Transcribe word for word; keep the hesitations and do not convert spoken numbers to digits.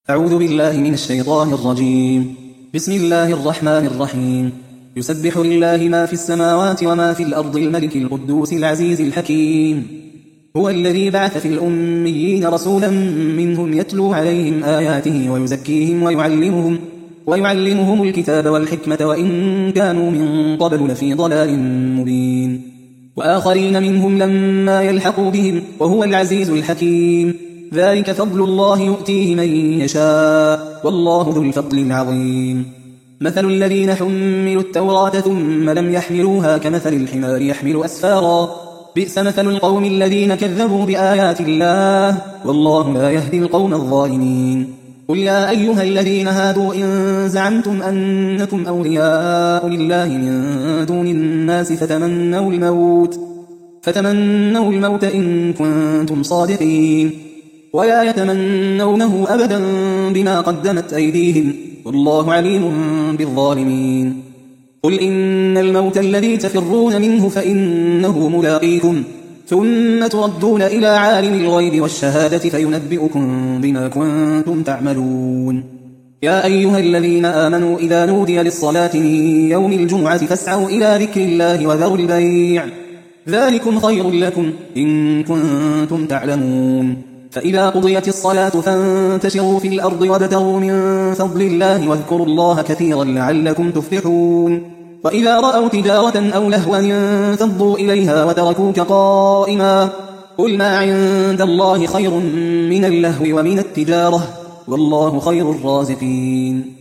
أعوذ بالله من الشيطان الرجيم. بسم الله الرحمن الرحيم. يسبح لله ما في السماوات وما في الأرض الملك القدوس العزيز الحكيم. هو الذي بعث في الأميين رسولا منهم يتلو عليهم آياته ويزكيهم ويعلمهم, ويعلمهم الكتاب والحكمة وإن كانوا من قبل لفي ضلال مبين. وآخرين منهم لما يلحقوا بهم وهو العزيز الحكيم. ذلك فضل الله يؤتيه من يشاء والله ذو الفضل العظيم. مثل الذين حملوا التوراة ثم لم يحملوها كمثل الحمار يحمل أسفارا بئس مثل القوم الذين كذبوا بآيات الله والله لا يهدي القوم الظالمين. قل يا أيها الذين هادوا إن زعمتم أنكم أولياء لله من دون الناس فتمنوا الموت فتمنوا الموت إن كنتم صادقين ولا يتمنونه أبدا بما قدمت أيديهم والله عليم بالظالمين. قل إن الموت الذي تفرون منه فإنه ملاقيكم ثم تردون إلى عالم الغيب والشهادة فينبئكم بما كنتم تعملون. يا أيها الذين آمنوا إذا نودي للصلاة من يوم الجمعة فاسعوا إلى ذكر الله وذروا البيع ذلكم خير لكم إن كنتم تعلمون. فإذا قضيت الصلاة فانتشروا في الأرض وابتغوا من فضل الله واذكروا الله كثيرا لعلكم تفلحون. وإذا رأوا تجارة أو لهوا انفضوا إليها وتركوك قائما قل ما عند الله خير من اللهو ومن التجارة والله خير الرازقين.